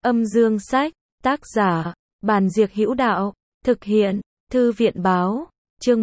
Âm dương sách, tác giả, Bàn Diệc Hữu Đạo, thực hiện, Thư viện báo, chương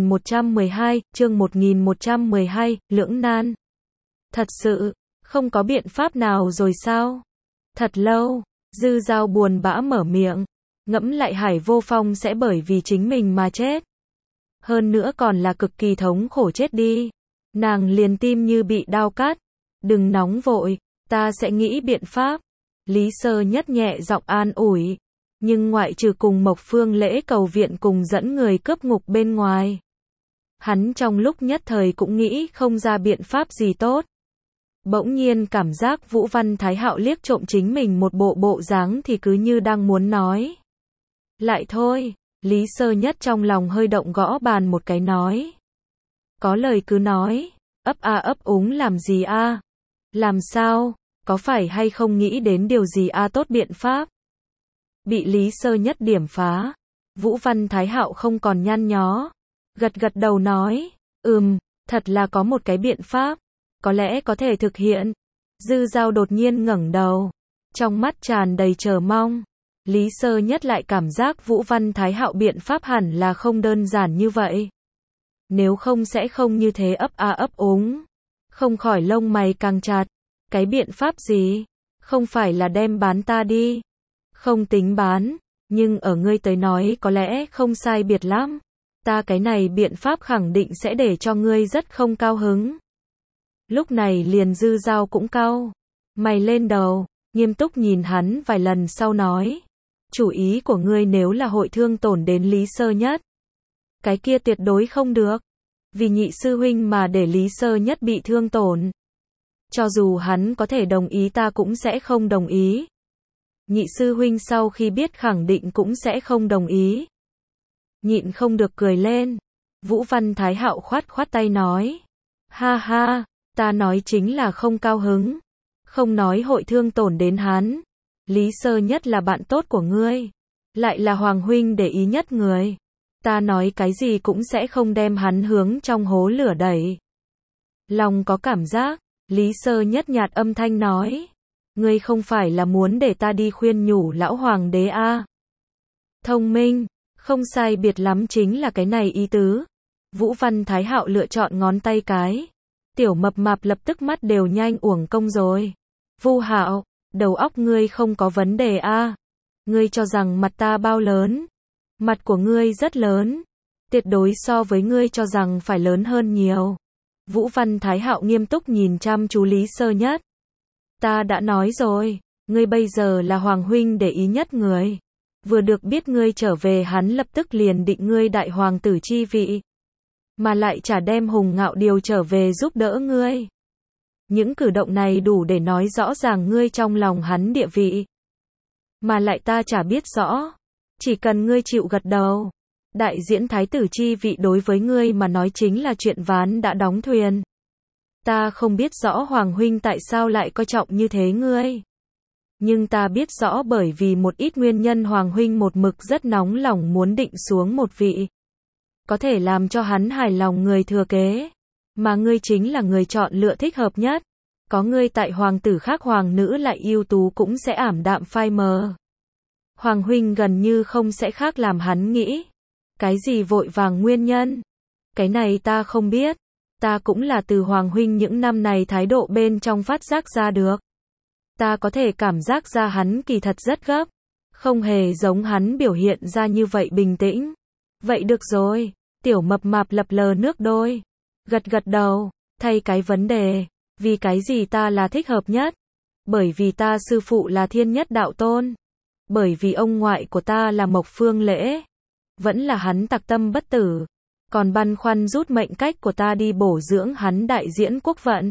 1112, lưỡng nan. Thật sự, không có biện pháp nào rồi sao? Thật lâu, Dư Dao buồn bã mở miệng, ngẫm lại Hải Vô Phong sẽ bởi vì chính mình mà chết. Hơn nữa còn là cực kỳ thống khổ chết đi. Nàng liền tim như bị đao cắt. Đừng nóng vội, ta sẽ nghĩ biện pháp. Lý Sơ Nhất nhẹ giọng an ủi. Nhưng ngoại trừ cùng Mộc Phương Lễ cầu viện cùng dẫn người cướp ngục bên ngoài, hắn trong lúc nhất thời cũng nghĩ không ra biện pháp gì tốt. Bỗng nhiên cảm giác Vũ Văn Thái Hạo liếc trộm chính mình một bộ dáng thì cứ như đang muốn nói. Lại thôi, Lý Sơ Nhất trong lòng hơi động gõ bàn một cái nói. Có lời cứ nói, ấp úng làm gì a? Làm sao, có phải hay không nghĩ đến điều gì tốt biện pháp? Bị Lý Sơ Nhất điểm phá, Vũ Văn Thái Hạo không còn nhăn nhó, gật đầu nói, thật là có một cái biện pháp, có lẽ có thể thực hiện. Dư Dao đột nhiên ngẩng đầu, trong mắt tràn đầy chờ mong. Lý Sơ Nhất lại cảm giác Vũ Văn Thái Hạo biện pháp hẳn là không đơn giản như vậy. Nếu không sẽ không như thế ấp úng. Không khỏi lông mày càng chặt. Cái biện pháp gì? Không phải là đem bán ta đi. Không tính bán, nhưng ở ngươi tới nói có lẽ không sai biệt lắm. Ta cái này biện pháp khẳng định sẽ để cho ngươi rất không cao hứng. Lúc này liền Dư Dao cũng cau mày lên đầu, nghiêm túc nhìn hắn vài lần sau nói. Chủ ý của ngươi nếu là hội thương tổn đến Lý Sơ Nhất, cái kia tuyệt đối không được. Vì nhị sư huynh mà để Lý Sơ Nhất bị thương tổn. Cho dù hắn có thể đồng ý ta cũng sẽ không đồng ý. Nhị sư huynh sau khi biết khẳng định cũng sẽ không đồng ý. Nhịn không được cười lên. Vũ Văn Thái Hạo khoát tay nói. Ha ha, ta nói chính là không cao hứng. Không nói hội thương tổn đến hắn. Lý Sơ Nhất là bạn tốt của ngươi. Lại là Hoàng huynh để ý nhất người. Ta nói cái gì cũng sẽ không đem hắn hướng trong hố lửa đẩy. Lòng có cảm giác. Lý Sơ Nhất nhạt âm thanh nói. Ngươi không phải là muốn để ta đi khuyên nhủ lão hoàng đế a? Thông minh, không sai biệt lắm chính là cái này ý tứ. Vũ Văn Thái Hạo lựa chọn ngón tay cái. Tiểu mập mạp lập tức mắt đều nhanh uổng công rồi. Vu Hạo, đầu óc ngươi không có vấn đề a? Ngươi cho rằng mặt ta bao lớn? Mặt của ngươi rất lớn. Tuyệt đối so với ngươi cho rằng phải lớn hơn nhiều. Vũ Văn Thái Hạo nghiêm túc nhìn chăm chú Lý Sơ Nhất. Ta đã nói rồi, ngươi bây giờ là Hoàng huynh để ý nhất người. Vừa được biết ngươi trở về hắn lập tức liền định ngươi đại hoàng tử chi vị. Mà lại chả đem Hùng Ngạo điều trở về giúp đỡ ngươi. Những cử động này đủ để nói rõ ràng ngươi trong lòng hắn địa vị. Mà lại ta chả biết rõ. Chỉ cần ngươi chịu gật đầu. Đại diễn thái tử chi vị đối với ngươi mà nói chính là chuyện ván đã đóng thuyền. Ta không biết rõ Hoàng huynh tại sao lại coi trọng như thế ngươi. Nhưng ta biết rõ bởi vì một ít nguyên nhân Hoàng huynh một mực rất nóng lòng muốn định xuống một vị. Có thể làm cho hắn hài lòng người thừa kế. Mà ngươi chính là người chọn lựa thích hợp nhất. Có ngươi tại hoàng tử khác hoàng nữ lại ưu tú cũng sẽ ảm đạm phai mờ. Hoàng huynh gần như không sẽ khác làm hắn nghĩ. Cái gì vội vàng nguyên nhân? Cái này ta không biết. Ta cũng là từ Hoàng huynh những năm này thái độ bên trong phát giác ra được. Ta có thể cảm giác ra hắn kỳ thật rất gấp. Không hề giống hắn biểu hiện ra như vậy bình tĩnh. Vậy được rồi. Tiểu mập mạp lập lờ nước đôi. Gật đầu. Thay cái vấn đề. Vì cái gì ta là thích hợp nhất? Bởi vì ta sư phụ là Thiên Nhất Đạo Tôn. Bởi vì ông ngoại của ta là Mộc Phương Lễ. Vẫn là hắn tặc tâm bất tử. Còn băn khoăn rút mệnh cách của ta đi bổ dưỡng hắn đại diễn quốc vận.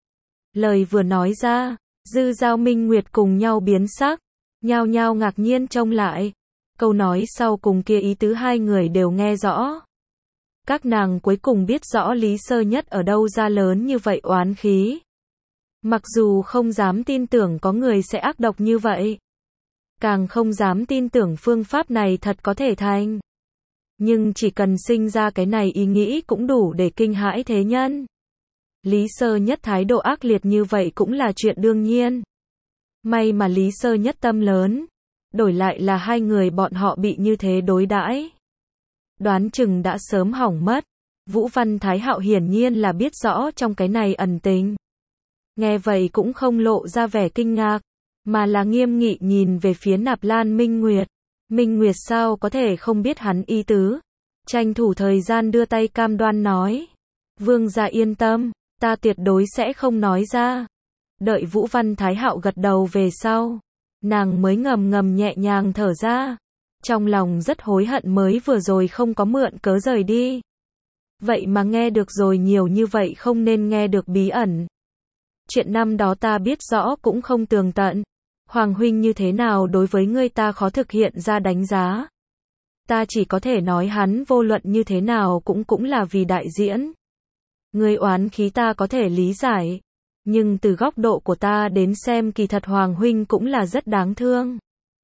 Lời vừa nói ra, Dư Dao Minh Nguyệt cùng nhau biến sắc, nhao nhao ngạc nhiên trông lại. Câu nói sau cùng kia ý tứ hai người đều nghe rõ. Các nàng cuối cùng biết rõ Lý Sơ Nhất ở đâu ra lớn như vậy oán khí. Mặc dù không dám tin tưởng có người sẽ ác độc như vậy. Càng không dám tin tưởng phương pháp này thật có thể thành. Nhưng chỉ cần sinh ra cái này ý nghĩ cũng đủ để kinh hãi thế nhân. Lý Sơ Nhất thái độ ác liệt như vậy cũng là chuyện đương nhiên. May mà Lý Sơ Nhất tâm lớn, đổi lại là hai người bọn họ bị như thế đối đãi, đoán chừng đã sớm hỏng mất. Vũ Văn Thái Hạo hiển nhiên là biết rõ trong cái này ẩn tình. Nghe vậy cũng không lộ ra vẻ kinh ngạc, mà là nghiêm nghị nhìn về phía Nạp Lan Minh Nguyệt. Minh Nguyệt sao có thể không biết hắn ý tứ, tranh thủ thời gian đưa tay cam đoan nói. Vương gia yên tâm, ta tuyệt đối sẽ không nói ra. Đợi Vũ Văn Thái Hạo gật đầu về sau, nàng mới ngầm ngầm nhẹ nhàng thở ra. Trong lòng rất hối hận mới vừa rồi không có mượn cớ rời đi. Vậy mà nghe được rồi nhiều như vậy không nên nghe được bí ẩn. Chuyện năm đó ta biết rõ cũng không tường tận. Hoàng huynh như thế nào đối với ngươi ta khó thực hiện ra đánh giá. Ta chỉ có thể nói hắn vô luận như thế nào cũng là vì đại diễn. Ngươi oán khí ta có thể lý giải. Nhưng từ góc độ của ta đến xem kỳ thật Hoàng huynh cũng là rất đáng thương.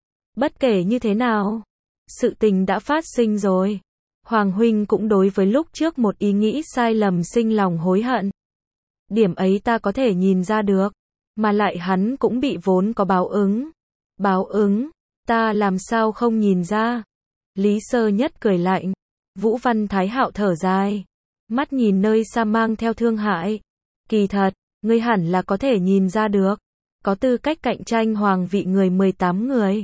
Bất kể như thế nào, sự tình đã phát sinh rồi. Hoàng huynh cũng đối với lúc trước một ý nghĩ sai lầm sinh lòng hối hận. Điểm ấy ta có thể nhìn ra được, mà lại hắn cũng bị vốn có báo ứng. Báo ứng, ta làm sao không nhìn ra? Lý Sơ Nhất cười lạnh, Vũ Văn Thái Hạo thở dài, mắt nhìn nơi xa mang theo thương hại. Kỳ thật, ngươi hẳn là có thể nhìn ra được, có tư cách cạnh tranh hoàng vị người 18 người,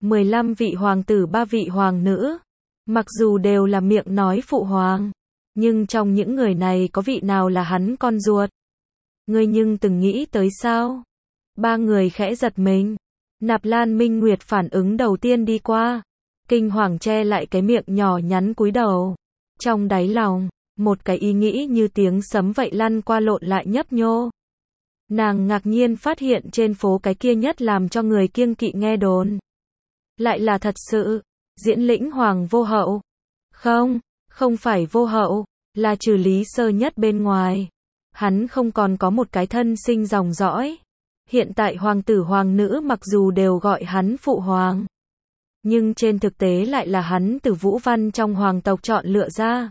15 vị hoàng tử 3 vị hoàng nữ. Mặc dù đều là miệng nói phụ hoàng, nhưng trong những người này có vị nào là hắn con ruột? Ngươi nhưng từng nghĩ tới sao? Ba người khẽ giật mình. Nạp Lan Minh Nguyệt phản ứng đầu tiên đi qua, kinh hoàng che lại cái miệng nhỏ nhắn cúi đầu. Trong đáy lòng, một cái ý nghĩ như tiếng sấm vậy lăn qua lộn lại nhấp nhô. Nàng ngạc nhiên phát hiện trên phố cái kia nhất làm cho người kiêng kỵ nghe đồn. Lại là thật sự, Diễn Lĩnh Hoàng vô hậu. Không, không phải vô hậu, là trừ Lý Sơ Nhất bên ngoài. Hắn không còn có một cái thân sinh dòng dõi. Hiện tại hoàng tử hoàng nữ mặc dù đều gọi hắn phụ hoàng, nhưng trên thực tế lại là hắn từ Vũ Văn trong hoàng tộc chọn lựa ra.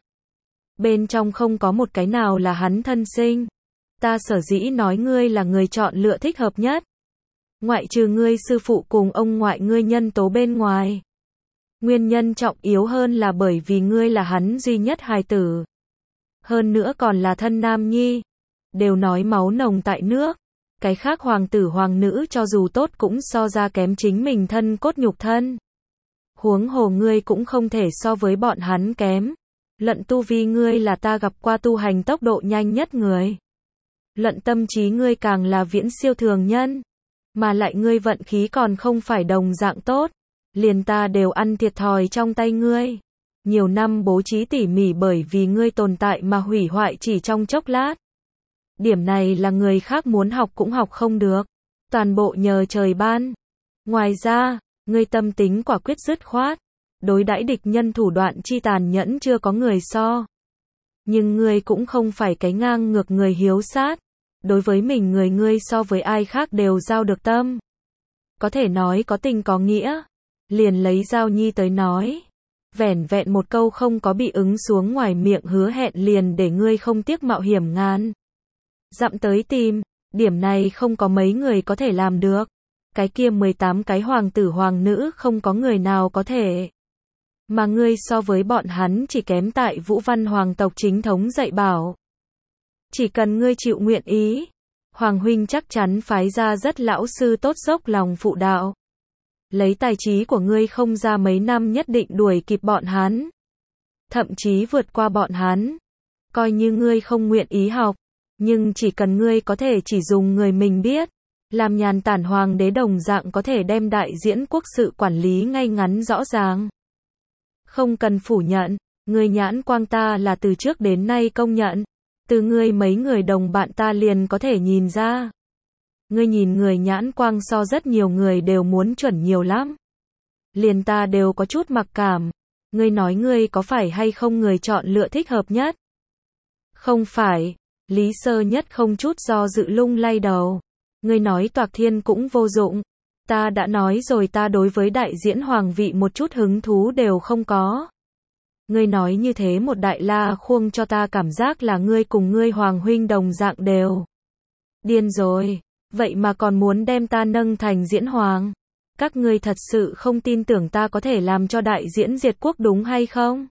Bên trong không có một cái nào là hắn thân sinh. Ta sở dĩ nói ngươi là người chọn lựa thích hợp nhất. Ngoại trừ ngươi sư phụ cùng ông ngoại ngươi nhân tố bên ngoài. Nguyên nhân trọng yếu hơn là bởi vì ngươi là hắn duy nhất hài tử. Hơn nữa còn là thân nam nhi. Đều nói máu nồng tại nước. Cái khác hoàng tử hoàng nữ cho dù tốt cũng so ra kém chính mình thân cốt nhục thân. Huống hồ ngươi cũng không thể so với bọn hắn kém. Luận tu vi ngươi là ta gặp qua tu hành tốc độ nhanh nhất người. Luận tâm trí ngươi càng là viễn siêu thường nhân. Mà lại ngươi vận khí còn không phải đồng dạng tốt. Liền ta đều ăn thiệt thòi trong tay ngươi. Nhiều năm bố trí tỉ mỉ bởi vì ngươi tồn tại mà hủy hoại chỉ trong chốc lát. Điểm này là người khác muốn học cũng học không được. Toàn bộ nhờ trời ban. Ngoài ra, ngươi tâm tính quả quyết dứt khoát. Đối đãi địch nhân thủ đoạn chi tàn nhẫn chưa có người so. Nhưng ngươi cũng không phải cái ngang ngược người hiếu sát. Đối với mình người ngươi so với ai khác đều giao được tâm. Có thể nói có tình có nghĩa. Liền lấy Giao Nhi tới nói. Vẻn vẹn một câu không có bị ứng xuống ngoài miệng hứa hẹn liền để ngươi không tiếc mạo hiểm ngàn dặm tới tìm. Điểm này không có mấy người có thể làm được. Cái kia 18 cái hoàng tử hoàng nữ không có người nào có thể. Mà ngươi so với bọn hắn chỉ kém tại Vũ Văn hoàng tộc chính thống dạy bảo. Chỉ cần ngươi chịu nguyện ý, Hoàng huynh chắc chắn phái ra rất lão sư tốt dốc lòng phụ đạo. Lấy tài trí của ngươi không ra mấy năm nhất định đuổi kịp bọn hắn. Thậm chí vượt qua bọn hắn. Coi như ngươi không nguyện ý học, nhưng chỉ cần ngươi có thể chỉ dùng người mình biết, làm nhàn tản hoàng đế đồng dạng có thể đem đại diễn quốc sự quản lý ngay ngắn rõ ràng. Không cần phủ nhận, ngươi nhãn quang ta là từ trước đến nay công nhận. Từ ngươi mấy người đồng bạn ta liền có thể nhìn ra. Ngươi nhìn người nhãn quang so rất nhiều người đều muốn chuẩn nhiều lắm. Liền ta đều có chút mặc cảm. Ngươi nói ngươi có phải hay không người chọn lựa thích hợp nhất? Không phải. Lý Sơ Nhất không chút do dự lung lay đầu. Ngươi nói toạc thiên cũng vô dụng. Ta đã nói rồi ta đối với đại diễn hoàng vị một chút hứng thú đều không có. Ngươi nói như thế một đại la khuông cho ta cảm giác là ngươi cùng ngươi hoàng huynh đồng dạng đều. Điên rồi. Vậy mà còn muốn đem ta nâng thành diễn hoàng. Các ngươi thật sự không tin tưởng ta có thể làm cho đại diễn diệt quốc đúng hay không?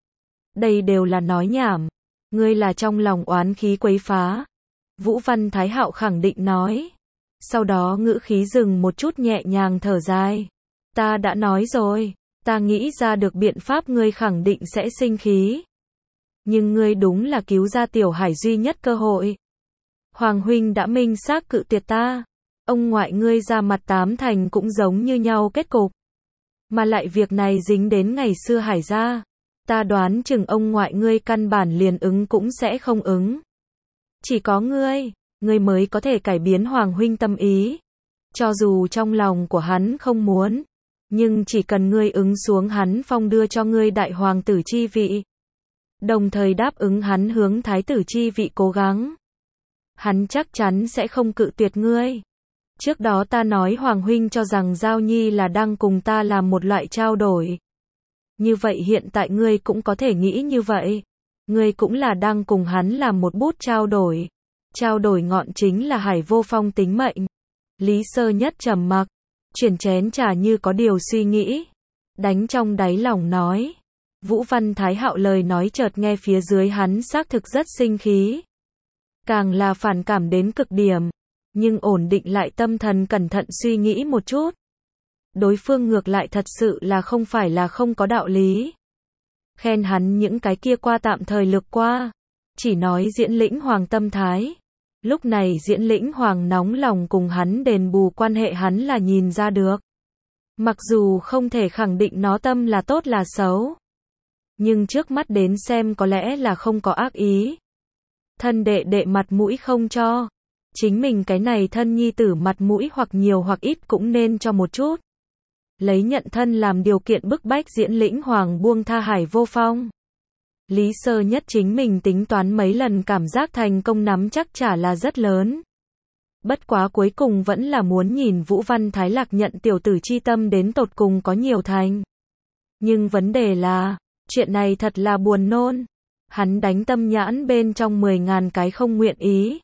Đây đều là nói nhảm. Ngươi là trong lòng oán khí quấy phá. Vũ Văn Thái Hạo khẳng định nói. Sau đó ngữ khí dừng một chút, nhẹ nhàng thở dài. Ta đã nói rồi, ta nghĩ ra được biện pháp, ngươi khẳng định sẽ sinh khí. Nhưng ngươi đúng là cứu ra Tiểu Hải duy nhất cơ hội. Hoàng huynh đã minh xác cự tuyệt ta. Ông ngoại ngươi ra mặt 8 thành cũng giống như nhau kết cục. Mà lại việc này dính đến ngày xưa Hải gia. Ta đoán chừng ông ngoại ngươi căn bản liền ứng cũng sẽ không ứng. Chỉ có ngươi mới có thể cải biến Hoàng huynh tâm ý. Cho dù trong lòng của hắn không muốn, nhưng chỉ cần ngươi ứng xuống, hắn phong đưa cho ngươi đại hoàng tử chi vị. Đồng thời đáp ứng hắn hướng thái tử chi vị cố gắng. Hắn chắc chắn sẽ không cự tuyệt ngươi. Trước đó ta nói Hoàng huynh cho rằng Giao Nhi là đang cùng ta làm một loại trao đổi. Như vậy hiện tại ngươi cũng có thể nghĩ như vậy. Ngươi cũng là đang cùng hắn làm một bút trao đổi. Trao đổi ngọn chính là Hải Vô Phong tính mệnh. Lý Sơ Nhất trầm mặc, chuyển chén trà như có điều suy nghĩ. Đánh trong đáy lòng nói. Vũ Văn Thái Hạo lời nói chợt nghe phía dưới hắn xác thực rất sinh khí. Càng là phản cảm đến cực điểm. Nhưng ổn định lại tâm thần, cẩn thận suy nghĩ một chút. Đối phương ngược lại thật sự là không phải là không có đạo lý. Khen hắn những cái kia qua tạm thời lược qua. Chỉ nói Diễn Lĩnh Hoàng tâm thái. Lúc này Diễn Lĩnh Hoàng nóng lòng cùng hắn đền bù quan hệ, hắn là nhìn ra được. Mặc dù không thể khẳng định nó tâm là tốt là xấu. Nhưng trước mắt đến xem có lẽ là không có ác ý. Thân đệ đệ mặt mũi không cho. Chính mình cái này thân nhi tử mặt mũi hoặc nhiều hoặc ít cũng nên cho một chút. Lấy nhận thân làm điều kiện bức bách Diễn Lĩnh Hoàng buông tha Hải Vô Phong. Lý Sơ Nhất chính mình tính toán mấy lần, cảm giác thành công nắm chắc chả là rất lớn. Bất quá cuối cùng vẫn là muốn nhìn Vũ Văn Thái Lạc nhận tiểu tử chi tâm đến tột cùng có nhiều thành. Nhưng vấn đề là, chuyện này thật là buồn nôn. Hắn đánh tâm nhãn bên trong 10.000 cái không nguyện ý.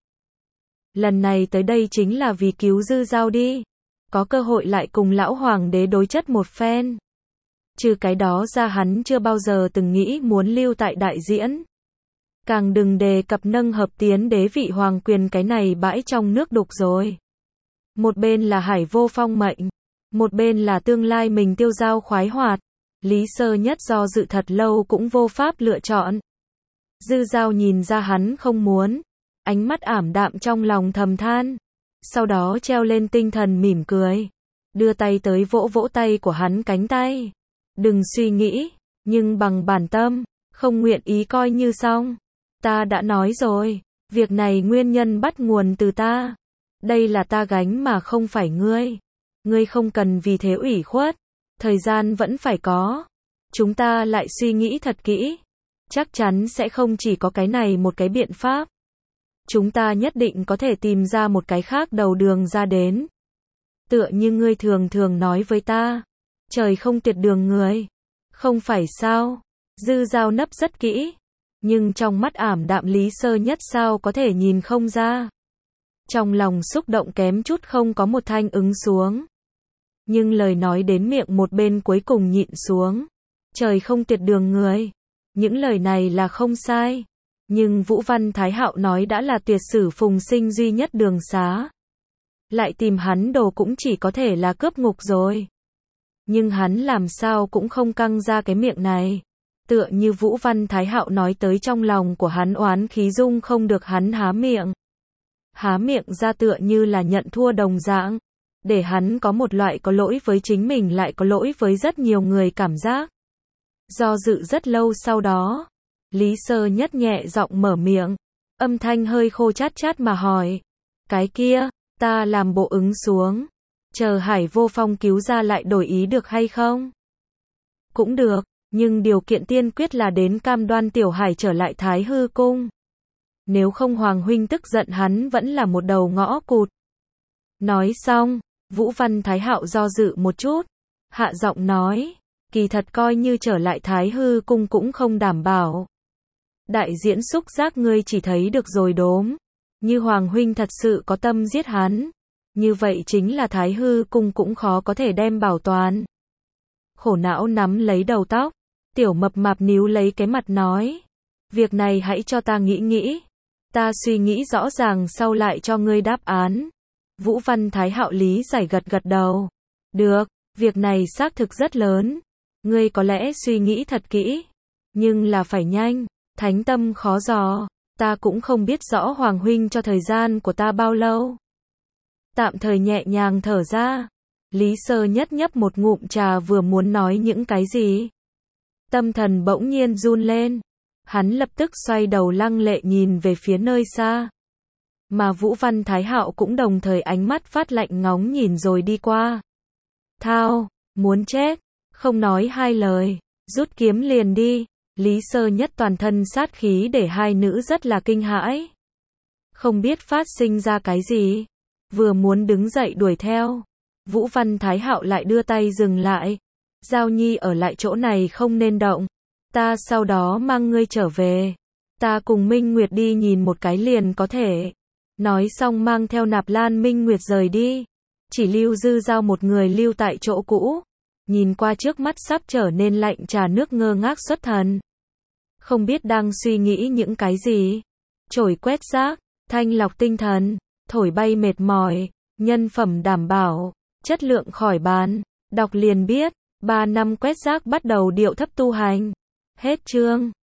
Lần này tới đây chính là vì cứu Dư Giao đi. Có cơ hội lại cùng lão hoàng đế đối chất một phen. Trừ cái đó ra hắn chưa bao giờ từng nghĩ muốn lưu tại đại diễn. Càng đừng đề cập nâng hợp tiến đế vị hoàng quyền, cái này bãi trong nước đục rồi. Một bên là Hải Vô Phong mệnh, một bên là tương lai mình Tiêu Giao khoái hoạt. Lý Sơ Nhất do dự thật lâu cũng vô pháp lựa chọn. Dư Giao nhìn ra hắn không muốn, ánh mắt ảm đạm, trong lòng thầm than. Sau đó treo lên tinh thần mỉm cười, đưa tay tới vỗ vỗ tay của hắn cánh tay. Đừng suy nghĩ, nhưng bằng bản tâm, không nguyện ý coi như xong. Ta đã nói rồi, việc này nguyên nhân bắt nguồn từ ta. Đây là ta gánh mà không phải ngươi. Ngươi không cần vì thế ủy khuất. Thời gian vẫn phải có. Chúng ta lại suy nghĩ thật kỹ. Chắc chắn sẽ không chỉ có cái này một cái biện pháp. Chúng ta nhất định có thể tìm ra một cái khác đầu đường ra đến. Tựa như ngươi thường thường nói với ta, trời không tuyệt đường người. Không phải sao? Dư Giao nấp rất kỹ, nhưng trong mắt ảm đạm Lý Sơ Nhất sao có thể nhìn không ra. Trong lòng xúc động kém chút không có một thanh ứng xuống. Nhưng lời nói đến miệng một bên cuối cùng nhịn xuống. Trời không tuyệt đường người. Những lời này là không sai. Nhưng Vũ Văn Thái Hạo nói đã là tuyệt sử phùng sinh duy nhất đường xá. Lại tìm hắn đồ cũng chỉ có thể là cướp ngục rồi. Nhưng hắn làm sao cũng không căng ra cái miệng này. Tựa như Vũ Văn Thái Hạo nói tới, trong lòng của hắn oán khí dung không được hắn há miệng. Há miệng ra tựa như là nhận thua đồng dạng. Để hắn có một loại có lỗi với chính mình lại có lỗi với rất nhiều người cảm giác. Do dự rất lâu sau đó, Lý Sơ Nhất nhẹ giọng mở miệng, âm thanh hơi khô chát chát mà hỏi. Cái kia, ta làm bộ ứng xuống. Chờ Hải Vô Phong cứu ra lại đổi ý được hay không? Cũng được, nhưng điều kiện tiên quyết là đến cam đoan Tiểu Hải trở lại Thái Hư Cung. Nếu không Hoàng huynh tức giận hắn vẫn là một đầu ngõ cụt. Nói xong, Vũ Văn Thái Hạo do dự một chút, hạ giọng nói, kỳ thật coi như trở lại Thái Hư Cung cũng không đảm bảo. Đại diễn xúc giác ngươi chỉ thấy được rồi đốm. Như Hoàng huynh thật sự có tâm giết hắn, Như vậy chính là Thái Hư cung cũng khó có thể đem bảo toàn. Khổ não nắm lấy đầu tóc, tiểu mập mạp níu lấy cái mặt nói. Việc này hãy cho ta nghĩ nghĩ. Ta suy nghĩ rõ ràng sau lại cho ngươi đáp án. Vũ Văn Thái Hạo lý giải gật gật đầu. Được, việc này xác thực rất lớn. Ngươi có lẽ suy nghĩ thật kỹ. Nhưng là phải nhanh, thánh tâm khó dò. Ta cũng không biết rõ Hoàng huynh cho thời gian của ta bao lâu. Tạm thời nhẹ nhàng thở ra. Lý Sơ Nhất nhấp một ngụm trà vừa muốn nói những cái gì. Tâm thần bỗng nhiên run lên. Hắn lập tức xoay đầu lăng lệ nhìn về phía nơi xa. Mà Vũ Văn Thái Hạo cũng đồng thời ánh mắt phát lạnh ngóng nhìn rồi đi qua. Thao, muốn chết, không nói hai lời, rút kiếm liền đi. Lý Sơ Nhất toàn thân sát khí để hai nữ rất là kinh hãi. Không biết phát sinh ra cái gì. Vừa muốn đứng dậy đuổi theo. Vũ Văn Thái Hạo lại đưa tay dừng lại. Giao Nhi ở lại chỗ này không nên động. Ta sau đó mang ngươi trở về. Ta cùng Minh Nguyệt đi nhìn một cái liền có thể. Nói xong mang theo Nạp Lan Minh Nguyệt rời đi. Chỉ lưu Dư Giao một người lưu tại chỗ cũ. Nhìn qua trước mắt sắp trở nên lạnh trà nước ngơ ngác xuất thần. Không biết đang suy nghĩ những cái gì. Chổi quét rác, thanh lọc tinh thần, thổi bay mệt mỏi, nhân phẩm đảm bảo, chất lượng khỏi bàn. Đọc liền biết, 3 năm quét rác bắt đầu điệu thấp tu hành. Hết chương.